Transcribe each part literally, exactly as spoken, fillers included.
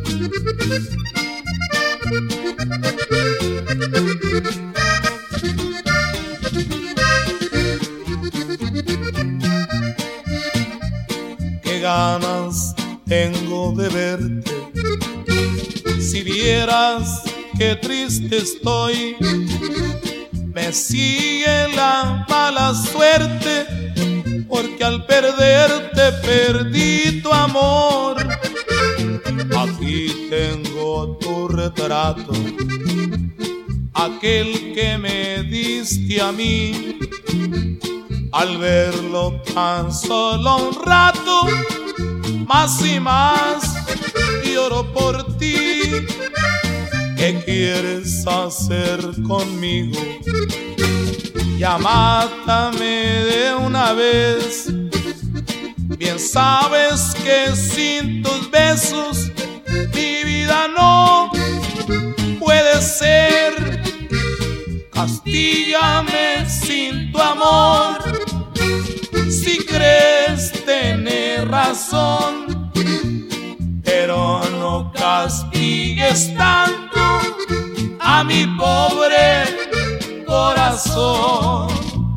Qué ganas tengo de verte, si vieras qué triste estoy. Me sigue la mala suerte, porque al perderte perdí tu amor. Aquí tengo tu retrato, aquel que me diste a mí. Al verlo tan solo un rato, más y más lloro por ti. ¿Qué quieres hacer conmigo? Ya mátame de una vez. Bien sabes que sin tus besos mi vida no puede ser. Castígame sin tu amor, si crees tener razón, pero no castigues tanto a mi pobre corazón.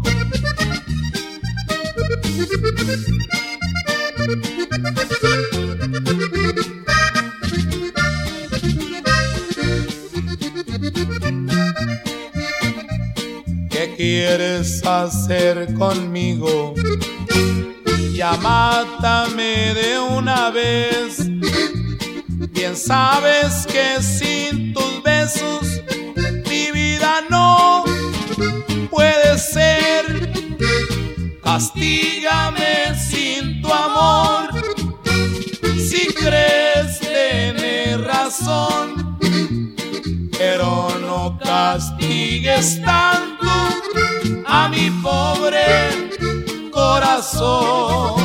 ¿Qué quieres hacer conmigo? Ya mátame de una vez. Bien sabes que sin tus besos mi vida no puede ser. Castígame sin tu amor, si crees tener razón, pero no castigues tanto a mi pobre corazón.